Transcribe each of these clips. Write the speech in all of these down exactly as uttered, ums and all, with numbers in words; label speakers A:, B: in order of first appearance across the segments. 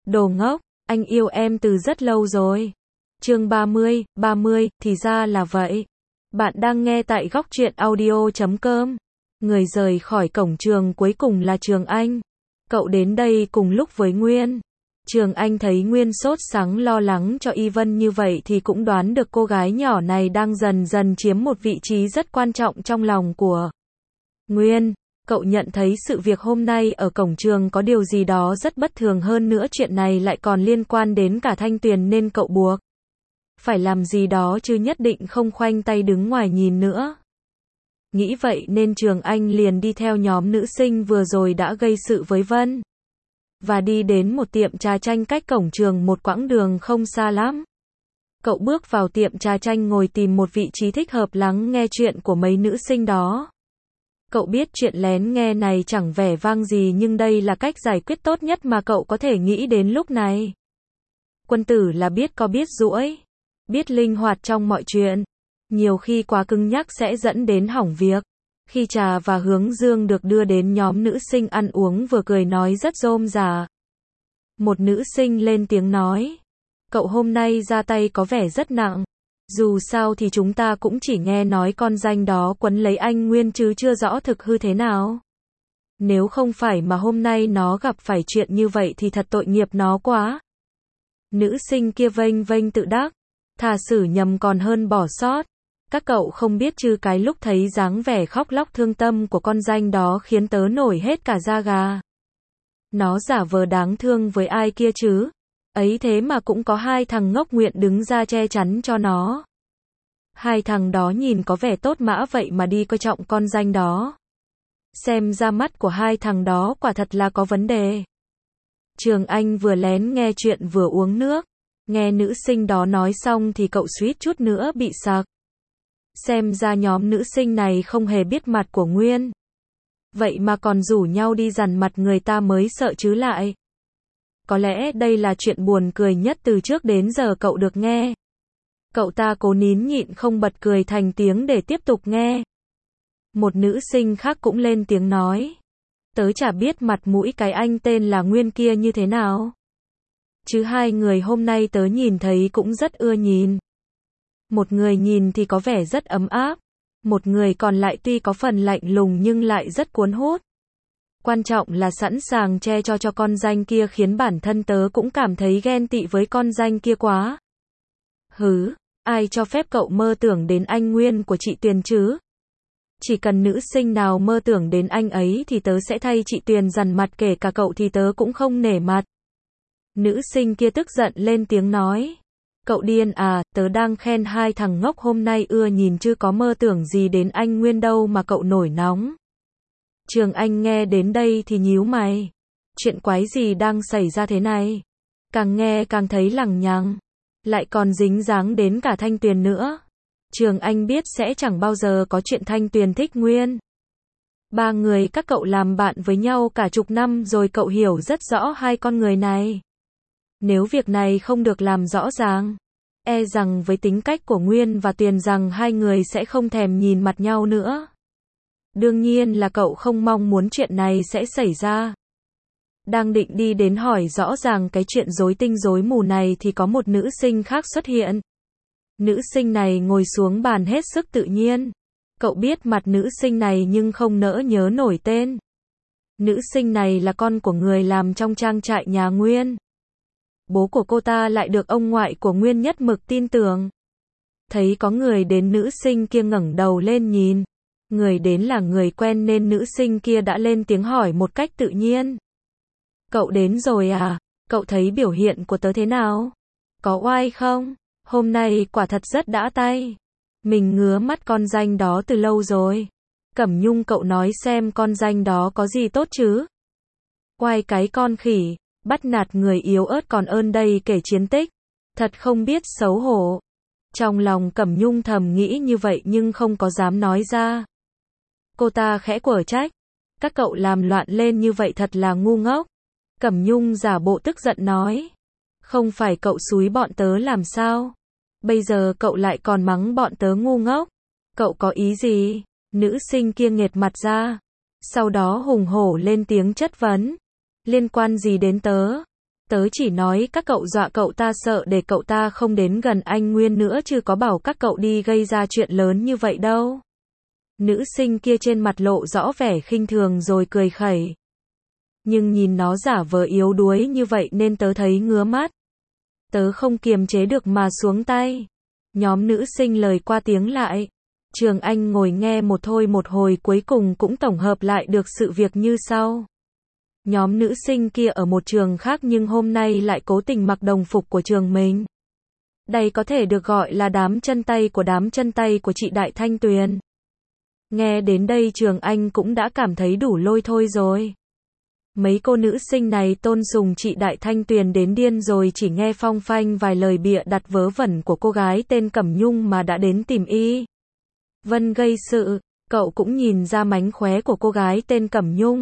A: Đồ ngốc, anh yêu em từ rất lâu rồi. Chương ba mươi, ba mươi, thì ra là vậy. Bạn đang nghe tại góc truyện audio chấm com. Người rời khỏi cổng trường cuối cùng là Trường Anh. Cậu đến đây cùng lúc với Nguyên. Trường Anh thấy Nguyên sốt sắng lo lắng cho Y Vân như vậy thì cũng đoán được cô gái nhỏ này đang dần dần chiếm một vị trí rất quan trọng trong lòng của Nguyên. Cậu nhận thấy sự việc hôm nay ở cổng trường có điều gì đó rất bất thường, hơn nữa chuyện này lại còn liên quan đến cả Thanh Tuyền nên cậu buộc phải làm gì đó chứ nhất định không khoanh tay đứng ngoài nhìn nữa. Nghĩ vậy nên Trường Anh liền đi theo nhóm nữ sinh vừa rồi đã gây sự với Vân và đi đến một tiệm trà chanh cách cổng trường một quãng đường không xa lắm. Cậu bước vào tiệm trà chanh ngồi tìm một vị trí thích hợp lắng nghe chuyện của mấy nữ sinh đó. Cậu biết chuyện lén nghe này chẳng vẻ vang gì nhưng đây là cách giải quyết tốt nhất mà cậu có thể nghĩ đến lúc này. Quân tử là biết có biết duỗi, biết linh hoạt trong mọi chuyện. Nhiều khi quá cứng nhắc sẽ dẫn đến hỏng việc. Khi Trà và Hướng Dương được đưa đến nhóm nữ sinh ăn uống vừa cười nói rất rôm rả. Một nữ sinh lên tiếng nói. Cậu hôm nay ra tay có vẻ rất nặng. Dù sao thì chúng ta cũng chỉ nghe nói con danh đó quấn lấy anh Nguyên chứ chưa rõ thực hư thế nào. Nếu không phải mà hôm nay nó gặp phải chuyện như vậy thì thật tội nghiệp nó quá. Nữ sinh kia vênh vênh tự đắc. Thà xử nhầm còn hơn bỏ sót. Các cậu không biết chứ cái lúc thấy dáng vẻ khóc lóc thương tâm của con danh đó khiến tớ nổi hết cả da gà. Nó giả vờ đáng thương với ai kia chứ. Ấy thế mà cũng có hai thằng ngốc nguyện đứng ra che chắn cho nó. Hai thằng đó nhìn có vẻ tốt mã vậy mà đi coi trọng con danh đó. Xem ra mắt của hai thằng đó quả thật là có vấn đề. Trường Anh vừa lén nghe chuyện vừa uống nước. Nghe nữ sinh đó nói xong thì cậu suýt chút nữa bị sặc. Xem ra nhóm nữ sinh này không hề biết mặt của Nguyên. Vậy mà còn rủ nhau đi dằn mặt người ta mới sợ chứ lại. Có lẽ đây là chuyện buồn cười nhất từ trước đến giờ cậu được nghe. Cậu ta cố nín nhịn không bật cười thành tiếng để tiếp tục nghe. Một nữ sinh khác cũng lên tiếng nói. Tớ chả biết mặt mũi cái anh tên là Nguyên kia như thế nào. Chứ hai người hôm nay tớ nhìn thấy cũng rất ưa nhìn. Một người nhìn thì có vẻ rất ấm áp. Một người còn lại tuy có phần lạnh lùng nhưng lại rất cuốn hút. Quan trọng là sẵn sàng che cho cho con danh kia khiến bản thân tớ cũng cảm thấy ghen tị với con danh kia quá. Hứ, ai cho phép cậu mơ tưởng đến anh Nguyên của chị Tuyền chứ? Chỉ cần nữ sinh nào mơ tưởng đến anh ấy thì tớ sẽ thay chị Tuyền dằn mặt, kể cả cậu thì tớ cũng không nể mặt. Nữ sinh kia tức giận lên tiếng nói. Cậu điên à, tớ đang khen hai thằng ngốc hôm nay ưa nhìn chứ có mơ tưởng gì đến anh Nguyên đâu mà cậu nổi nóng. Trường Anh nghe đến đây thì nhíu mày. Chuyện quái gì đang xảy ra thế này? Càng nghe càng thấy lằng nhằng. Lại còn dính dáng đến cả Thanh Tuyền nữa. Trường Anh biết sẽ chẳng bao giờ có chuyện Thanh Tuyền thích Nguyên. Ba người các cậu làm bạn với nhau cả chục năm rồi, cậu hiểu rất rõ hai con người này. Nếu việc này không được làm rõ ràng, e rằng với tính cách của Nguyên và Tuyền rằng hai người sẽ không thèm nhìn mặt nhau nữa. Đương nhiên là cậu không mong muốn chuyện này sẽ xảy ra. Đang định đi đến hỏi rõ ràng cái chuyện rối tinh rối mù này thì có một nữ sinh khác xuất hiện. Nữ sinh này ngồi xuống bàn hết sức tự nhiên. Cậu biết mặt nữ sinh này nhưng không nỡ nhớ nổi tên. Nữ sinh này là con của người làm trong trang trại nhà Nguyên. Bố của cô ta lại được ông ngoại của Nguyên nhất mực tin tưởng. Thấy có người đến, nữ sinh kia ngẩng đầu lên nhìn. Người đến là người quen nên nữ sinh kia đã lên tiếng hỏi một cách tự nhiên. Cậu đến rồi à? Cậu thấy biểu hiện của tớ thế nào? Có oai không? Hôm nay quả thật rất đã tay. Mình ngứa mắt con danh đó từ lâu rồi. Cẩm Nhung, cậu nói xem con danh đó có gì tốt chứ? Oai cái con khỉ, bắt nạt người yếu ớt còn ơn đây kể chiến tích. Thật không biết xấu hổ. Trong lòng Cẩm Nhung thầm nghĩ như vậy nhưng không có dám nói ra. Cô ta khẽ quở trách. Các cậu làm loạn lên như vậy thật là ngu ngốc. Cẩm Nhung giả bộ tức giận nói. Không phải cậu xúi bọn tớ làm sao? Bây giờ cậu lại còn mắng bọn tớ ngu ngốc. Cậu có ý gì? Nữ sinh kia nghệt mặt ra. Sau đó hùng hổ lên tiếng chất vấn. Liên quan gì đến tớ? Tớ chỉ nói các cậu dọa cậu ta sợ để cậu ta không đến gần anh Nguyên nữa chứ có bảo các cậu đi gây ra chuyện lớn như vậy đâu. Nữ sinh kia trên mặt lộ rõ vẻ khinh thường rồi cười khẩy. Nhưng nhìn nó giả vờ yếu đuối như vậy nên tớ thấy ngứa mắt. Tớ không kiềm chế được mà xuống tay. Nhóm nữ sinh lời qua tiếng lại. Trường Anh ngồi nghe một thôi một hồi cuối cùng cũng tổng hợp lại được sự việc như sau. Nhóm nữ sinh kia ở một trường khác nhưng hôm nay lại cố tình mặc đồng phục của trường mình. Đây có thể được gọi là đám chân tay của đám chân tay của chị Đại Thanh Tuyền. Nghe đến đây Trường Anh cũng đã cảm thấy đủ lôi thôi rồi. Mấy cô nữ sinh này tôn sùng chị Đại Thanh Tuyền đến điên rồi, chỉ nghe phong phanh vài lời bịa đặt vớ vẩn của cô gái tên Cẩm Nhung mà đã đến tìm Y Vân gây sự. Cậu cũng nhìn ra mánh khóe của cô gái tên Cẩm Nhung.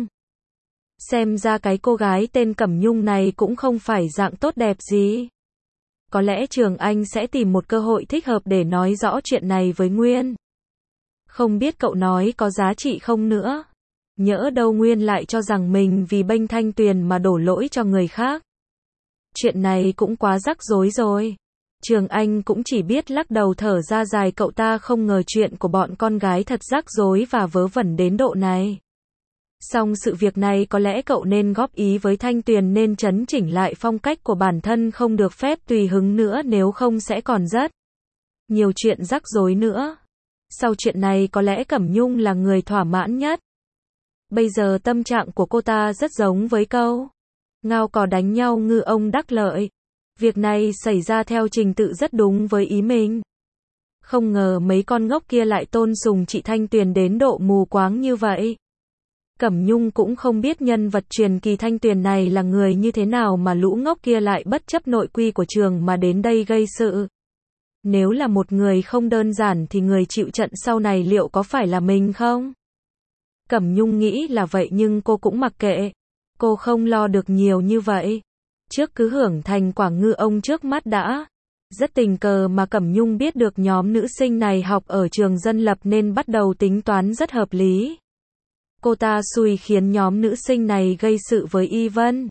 A: Xem ra cái cô gái tên Cẩm Nhung này cũng không phải dạng tốt đẹp gì. Có lẽ Trường Anh sẽ tìm một cơ hội thích hợp để nói rõ chuyện này với Nguyên. Không biết cậu nói có giá trị không nữa. Nhỡ đâu Nguyên lại cho rằng mình vì bênh Thanh Tuyền mà đổ lỗi cho người khác. Chuyện này cũng quá rắc rối rồi. Trường Anh cũng chỉ biết lắc đầu thở ra dài, cậu ta không ngờ chuyện của bọn con gái thật rắc rối và vớ vẩn đến độ này. Song sự việc này có lẽ cậu nên góp ý với Thanh Tuyền nên chấn chỉnh lại phong cách của bản thân, không được phép tùy hứng nữa, nếu không sẽ còn rất nhiều chuyện rắc rối nữa. Sau chuyện này có lẽ Cẩm Nhung là người thỏa mãn nhất. Bây giờ tâm trạng của cô ta rất giống với câu ngao cò đánh nhau ngư ông đắc lợi. Việc này xảy ra theo trình tự rất đúng với ý mình. Không ngờ mấy con ngốc kia lại tôn sùng chị Thanh Tuyền đến độ mù quáng như vậy. Cẩm Nhung cũng không biết nhân vật truyền kỳ Thanh Tuyền này là người như thế nào mà lũ ngốc kia lại bất chấp nội quy của trường mà đến đây gây sự. Nếu là một người không đơn giản thì người chịu trận sau này liệu có phải là mình không? Cẩm Nhung nghĩ là vậy nhưng cô cũng mặc kệ. Cô không lo được nhiều như vậy. Trước cứ hưởng thành quả ngư ông trước mắt đã. Rất tình cờ mà Cẩm Nhung biết được nhóm nữ sinh này học ở trường dân lập nên bắt đầu tính toán rất hợp lý. Cô ta xui khiến nhóm nữ sinh này gây sự với Y Vân.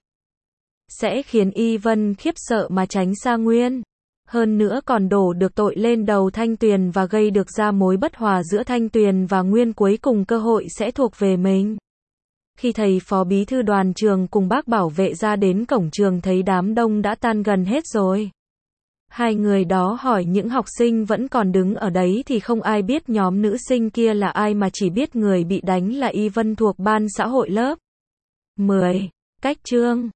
A: Sẽ khiến Y Vân khiếp sợ mà tránh xa Nguyên. Hơn nữa còn đổ được tội lên đầu Thanh Tuyền và gây được ra mối bất hòa giữa Thanh Tuyền và Nguyên, cuối cùng cơ hội sẽ thuộc về mình. Khi thầy phó bí thư đoàn trường cùng bác bảo vệ ra đến cổng trường thấy đám đông đã tan gần hết rồi. Hai người đó hỏi những học sinh vẫn còn đứng ở đấy thì không ai biết nhóm nữ sinh kia là ai, mà chỉ biết người bị đánh là Y Vân thuộc ban xã hội lớp mười. Cách chương